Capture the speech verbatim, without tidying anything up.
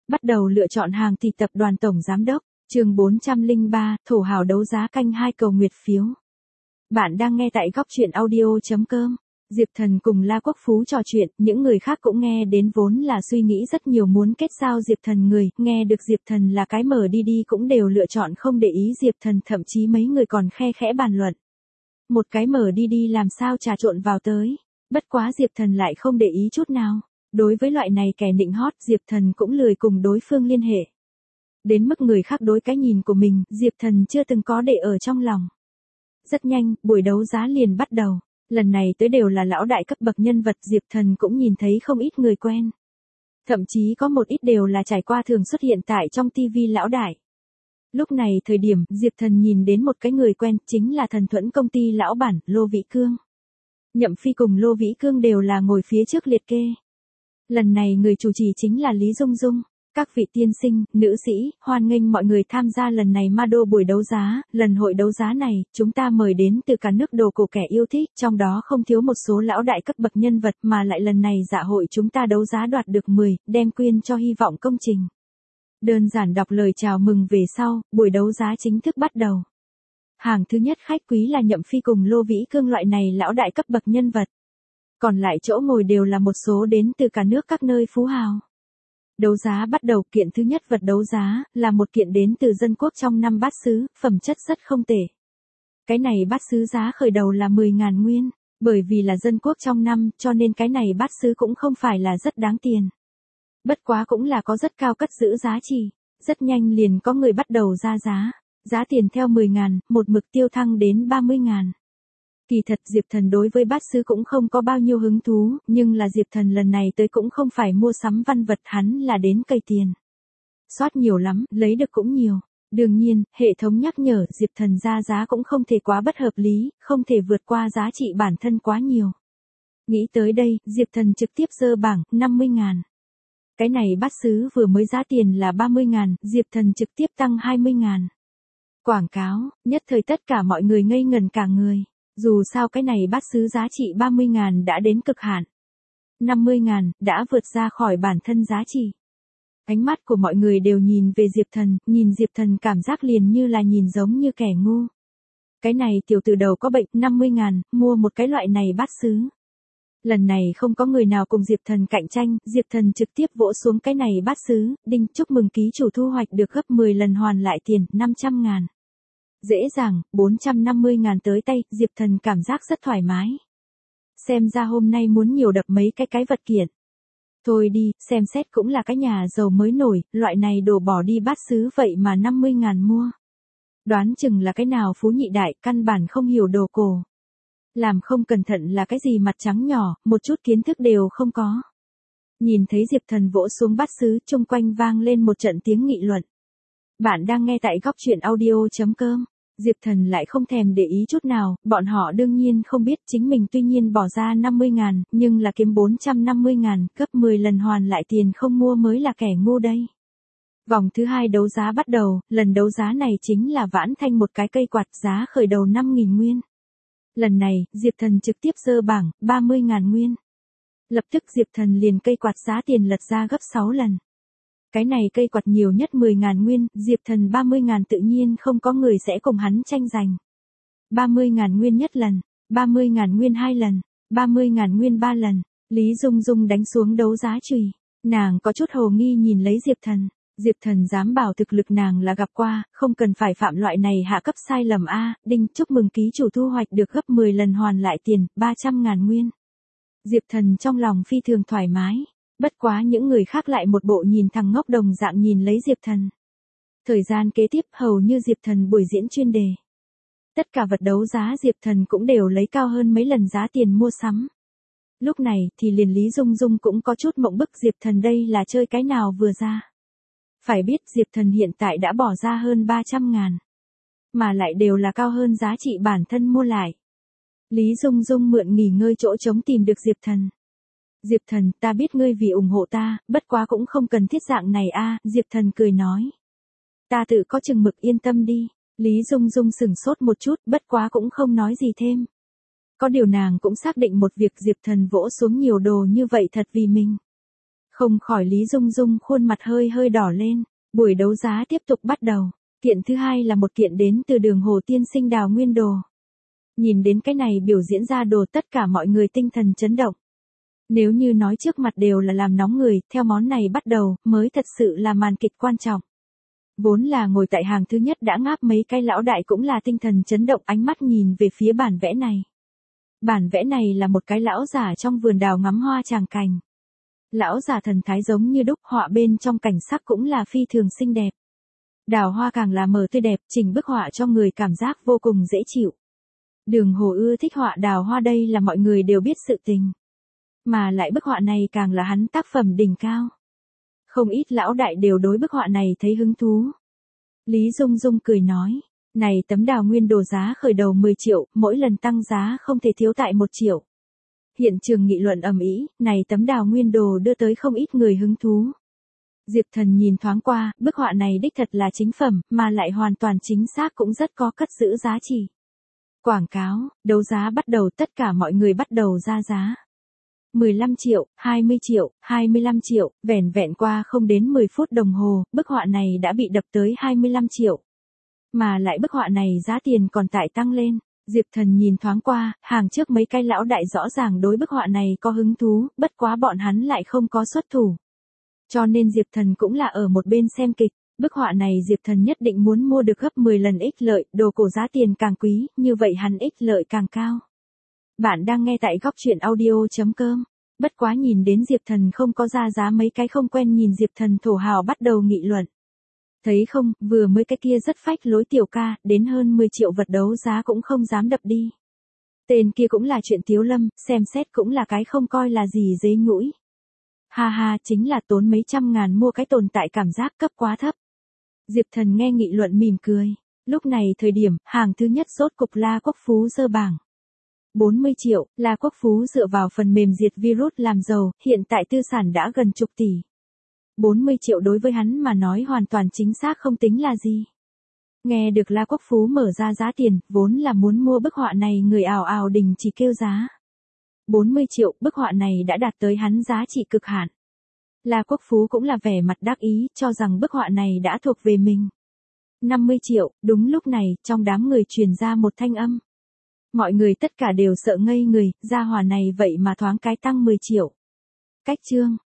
Bắt đầu lựa chọn hàng thì tập đoàn tổng giám đốc, chương bốn trăm lẻ ba, thổ hào đấu giá canh hai cầu nguyệt phiếu. Bạn đang nghe tại góc truyện audio chấm com. Diệp Thần cùng La Quốc Phú trò chuyện, những người khác cũng nghe đến vốn là suy nghĩ rất nhiều muốn kết giao Diệp Thần người, nghe được Diệp Thần là cái mở đi đi cũng đều lựa chọn không để ý Diệp Thần, thậm chí mấy người còn khe khẽ bàn luận. Một cái mở đi đi làm sao trà trộn vào tới, bất quá Diệp Thần lại không để ý chút nào. Đối với loại này kẻ nịnh hót, Diệp Thần cũng lười cùng đối phương liên hệ. Đến mức người khác đối cái nhìn của mình, Diệp Thần chưa từng có để ở trong lòng. Rất nhanh, buổi đấu giá liền bắt đầu. Lần này tới đều là lão đại cấp bậc nhân vật, Diệp Thần cũng nhìn thấy không ít người quen. Thậm chí có một ít đều là trải qua thường xuất hiện tại trong tivi lão đại. Lúc này thời điểm, Diệp Thần nhìn đến một cái người quen, chính là Thần Thuẫn công ty lão bản, Lô Vĩ Cương. Nhậm Phi cùng Lô Vĩ Cương đều là ngồi phía trước liệt kê. Lần này người chủ trì chính là Lý Dung Dung. Các vị tiên sinh, nữ sĩ, hoan nghênh mọi người tham gia lần này ma đô buổi đấu giá. Lần hội đấu giá này, chúng ta mời đến từ cả nước đồ cổ kẻ yêu thích, trong đó không thiếu một số lão đại cấp bậc nhân vật, mà lại lần này dạ hội chúng ta đấu giá đoạt được mười, đem quyên cho hy vọng công trình. Đơn giản đọc lời chào mừng về sau, buổi đấu giá chính thức bắt đầu. Hàng thứ nhất khách quý là Nhậm Phi cùng Lô Vĩ Cương, loại này lão đại cấp bậc nhân vật. Còn lại chỗ ngồi đều là một số đến từ cả nước các nơi phú hào. Đấu giá bắt đầu, kiện thứ nhất vật đấu giá, là một kiện đến từ dân quốc trong năm bát sứ, phẩm chất rất không tệ. Cái này bát sứ giá khởi đầu là mười ngàn nguyên, bởi vì là dân quốc trong năm, cho nên cái này bát sứ cũng không phải là rất đáng tiền. Bất quá cũng là có rất cao cất giữ giá trị, rất nhanh liền có người bắt đầu ra giá, giá tiền theo mười ngàn, một mực tiêu thăng đến ba mươi ngàn. Kỳ thật Diệp Thần đối với bát sứ cũng không có bao nhiêu hứng thú, nhưng là Diệp Thần lần này tới cũng không phải mua sắm văn vật, hắn là đến cày tiền. Soát nhiều lắm, lấy được cũng nhiều. Đương nhiên, hệ thống nhắc nhở Diệp Thần ra giá cũng không thể quá bất hợp lý, không thể vượt qua giá trị bản thân quá nhiều. Nghĩ tới đây, Diệp Thần trực tiếp giơ bảng, năm mươi ngàn. Cái này bát sứ vừa mới giá tiền là ba mươi ngàn, Diệp Thần trực tiếp tăng hai mươi ngàn. Quảng cáo, nhất thời tất cả mọi người ngây ngần cả người. Dù sao cái này bát sứ giá trị ba mươi ngàn đã đến cực hạn. năm mươi ngàn, đã vượt ra khỏi bản thân giá trị. Ánh mắt của mọi người đều nhìn về Diệp Thần, nhìn Diệp Thần cảm giác liền như là nhìn giống như kẻ ngu. Cái này tiểu tử đầu có bệnh, năm mươi ngàn, mua một cái loại này bát sứ. Lần này không có người nào cùng Diệp Thần cạnh tranh, Diệp Thần trực tiếp vỗ xuống cái này bát sứ, đinh chúc mừng ký chủ thu hoạch được gấp mười lần hoàn lại tiền, năm trăm ngàn. Dễ dàng, bốn trăm năm mươi ngàn tới tay, Diệp Thần cảm giác rất thoải mái. Xem ra hôm nay muốn nhiều đập mấy cái cái vật kiện. Thôi đi, xem xét cũng là cái nhà giàu mới nổi, loại này đổ bỏ đi bát sứ vậy mà năm mươi ngàn mua. Đoán chừng là cái nào phú nhị đại, căn bản không hiểu đồ cổ. Làm không cẩn thận là cái gì mặt trắng nhỏ, một chút kiến thức đều không có. Nhìn thấy Diệp Thần vỗ xuống bát sứ, chung quanh vang lên một trận tiếng nghị luận. Bạn đang nghe tại góc truyện audio chấm com. Diệp Thần lại không thèm để ý chút nào, bọn họ đương nhiên không biết chính mình tuy nhiên bỏ ra năm mươi ngàn, nhưng là kiếm bốn trăm năm mươi ngàn, gấp mười lần hoàn lại tiền không mua mới là kẻ ngu đây. Vòng thứ hai đấu giá bắt đầu, lần đấu giá này chính là vãn thanh một cái cây quạt, giá khởi đầu năm nghìn nguyên. Lần này, Diệp Thần trực tiếp giơ bảng, ba mươi ngàn nguyên. Lập tức Diệp Thần liền cây quạt giá tiền lật ra gấp sáu lần. Cái này cây quạt nhiều nhất mười ngàn nguyên, Diệp Thần ba mươi ngàn tự nhiên không có người sẽ cùng hắn tranh giành. ba mươi ngàn nguyên nhất lần, ba mươi ngàn nguyên hai lần, ba mươi ngàn nguyên ba lần, Lý Dung Dung đánh xuống đấu giá chùy. Nàng có chút hồ nghi nhìn lấy Diệp Thần. Diệp Thần dám bảo thực lực nàng là gặp qua, không cần phải phạm loại này hạ cấp sai lầm a. Đinh chúc mừng ký chủ thu hoạch được gấp mười lần hoàn lại tiền, ba trăm ngàn nguyên. Diệp Thần trong lòng phi thường thoải mái. Bất quá những người khác lại một bộ nhìn thằng ngốc đồng dạng nhìn lấy Diệp Thần. Thời gian kế tiếp hầu như Diệp Thần buổi diễn chuyên đề. Tất cả vật đấu giá Diệp Thần cũng đều lấy cao hơn mấy lần giá tiền mua sắm. Lúc này thì liền Lý Dung Dung cũng có chút mộng bức, Diệp Thần đây là chơi cái nào vừa ra. Phải biết Diệp Thần hiện tại đã bỏ ra hơn ba trăm ngàn. Mà lại đều là cao hơn giá trị bản thân mua lại. Lý Dung Dung mượn nghỉ ngơi chỗ trống tìm được Diệp Thần. Diệp Thần, ta biết ngươi vì ủng hộ ta, bất quá cũng không cần thiết dạng này a. Diệp Thần cười nói. Ta tự có chừng mực, yên tâm đi. Lý Dung Dung sửng sốt một chút, bất quá cũng không nói gì thêm. Có điều nàng cũng xác định một việc, Diệp Thần vỗ xuống nhiều đồ như vậy thật vì mình. Không khỏi Lý Dung Dung khuôn mặt hơi hơi đỏ lên. Buổi đấu giá tiếp tục bắt đầu. Kiện thứ hai là một kiện đến từ đường Hồ Tiên Sinh đào nguyên đồ. Nhìn đến cái này biểu diễn ra đồ tất cả mọi người tinh thần chấn động. Nếu như nói trước mặt đều là làm nóng người, theo món này bắt đầu, mới thật sự là màn kịch quan trọng. Vốn là ngồi tại hàng thứ nhất đã ngáp mấy cái lão đại cũng là tinh thần chấn động ánh mắt nhìn về phía bản vẽ này. Bản vẽ này là một cái lão giả trong vườn đào ngắm hoa tràng cành. Lão giả thần thái giống như đúc, họa bên trong cảnh sắc cũng là phi thường xinh đẹp. Đào hoa càng là mờ tươi đẹp, chỉnh bức họa cho người cảm giác vô cùng dễ chịu. Đường Hồ ưa thích họa đào hoa, đây là mọi người đều biết sự tình. Mà lại bức họa này càng là hắn tác phẩm đỉnh cao. Không ít lão đại đều đối bức họa này thấy hứng thú. Lý Dung Dung cười nói, này tấm đào nguyên đồ giá khởi đầu mười triệu, mỗi lần tăng giá không thể thiếu tại một triệu. Hiện trường nghị luận ầm ĩ, này tấm đào nguyên đồ đưa tới không ít người hứng thú. Diệp Thần nhìn thoáng qua, bức họa này đích thật là chính phẩm, mà lại hoàn toàn chính xác cũng rất có cất giữ giá trị. Quảng cáo, đấu giá bắt đầu, tất cả mọi người bắt đầu ra giá. mười lăm triệu, hai mươi triệu, hai mươi lăm triệu, vẻn vẹn qua không đến mười phút đồng hồ, bức họa này đã bị đập tới hai mươi lăm triệu. Mà lại bức họa này giá tiền còn tại tăng lên. Diệp Thần nhìn thoáng qua, hàng trước mấy cái lão đại rõ ràng đối bức họa này có hứng thú, bất quá bọn hắn lại không có xuất thủ. Cho nên Diệp Thần cũng là ở một bên xem kịch, bức họa này Diệp Thần nhất định muốn mua được gấp mười lần ích lợi, đồ cổ giá tiền càng quý, như vậy hắn ích lợi càng cao. Bạn đang nghe tại góc truyện audio chấm com. Bất quá nhìn đến Diệp Thần không có ra giá, mấy cái không quen nhìn Diệp Thần thổ hào bắt đầu nghị luận. Thấy không, vừa mới cái kia rất phách lối tiểu ca, đến hơn mười triệu vật đấu giá cũng không dám đập đi. Tên kia cũng là chuyện Tiếu Lâm, xem xét cũng là cái không coi là gì dế nhũi. Ha ha, chính là tốn mấy trăm ngàn mua cái tồn tại cảm giác cấp quá thấp. Diệp Thần nghe nghị luận mỉm cười. Lúc này thời điểm, hàng thứ nhất rốt cục La Quốc Phú giơ bảng. bốn mươi triệu, La Quốc Phú dựa vào phần mềm diệt virus làm giàu, hiện tại tư sản đã gần chục tỷ. bốn mươi triệu đối với hắn mà nói hoàn toàn chính xác không tính là gì. Nghe được La Quốc Phú mở ra giá tiền, vốn là muốn mua bức họa này người ào ào đình chỉ kêu giá. bốn mươi triệu, bức họa này đã đạt tới hắn giá trị cực hạn. La Quốc Phú cũng là vẻ mặt đắc ý, cho rằng bức họa này đã thuộc về mình. năm mươi triệu, đúng lúc này, trong đám người truyền ra một thanh âm. Mọi người tất cả đều sợ ngây người, gia hỏa này vậy mà thoáng cái tăng mười triệu. Cách chương.